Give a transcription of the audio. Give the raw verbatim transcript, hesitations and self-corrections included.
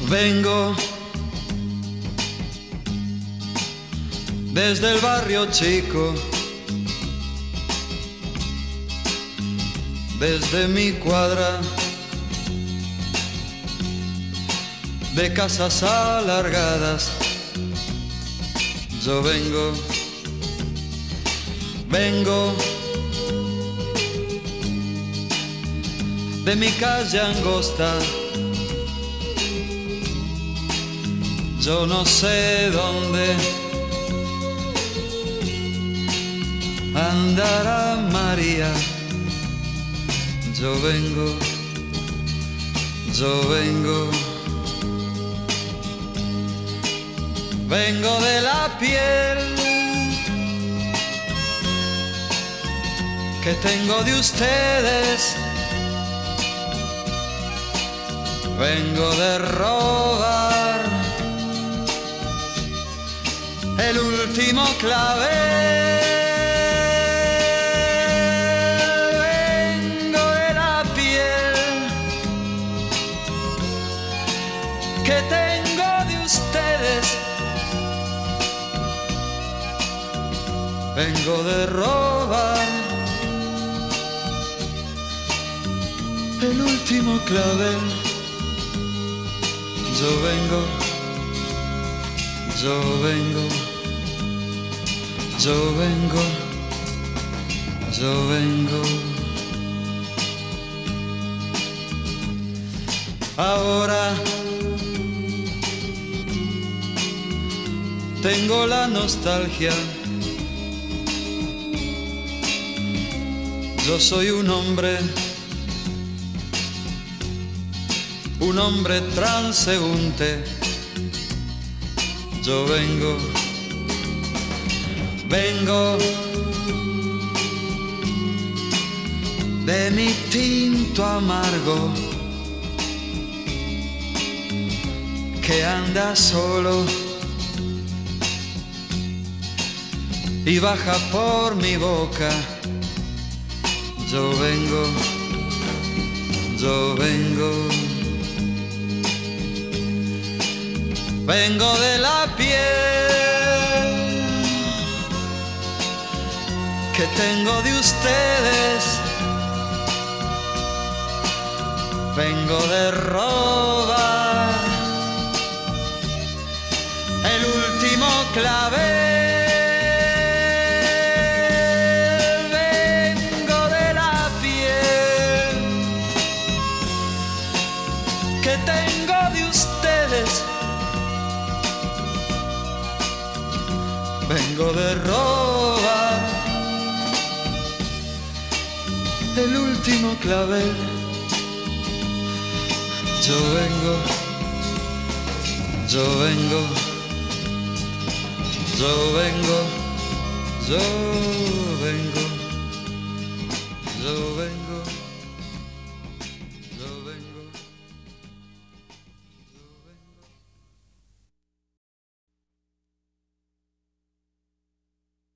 Vengo desde el barrio chico, desde mi cuadra de casas alargadas. Yo vengo, vengo de mi calle angosta. Yo no sé dónde andará María. Yo vengo, yo vengo, vengo de la piel que tengo de ustedes. Vengo de robar el último clavel. Vengo de la piel que tengo de ustedes. Vengo de robar el último clavel. Yo vengo, yo vengo, yo vengo, yo vengo. Ahora tengo la nostalgia. Yo soy un hombre, un hombre transeúnte. Yo vengo, vengo de mi tinto amargo que anda solo y baja por mi boca. Yo vengo, yo vengo, vengo de la piel que tengo de ustedes. Vengo de robar el último clavel. Vengo de la piel que tengo de ustedes. Vengo de robar el último clavel. Yo vengo, yo vengo, yo vengo, yo vengo.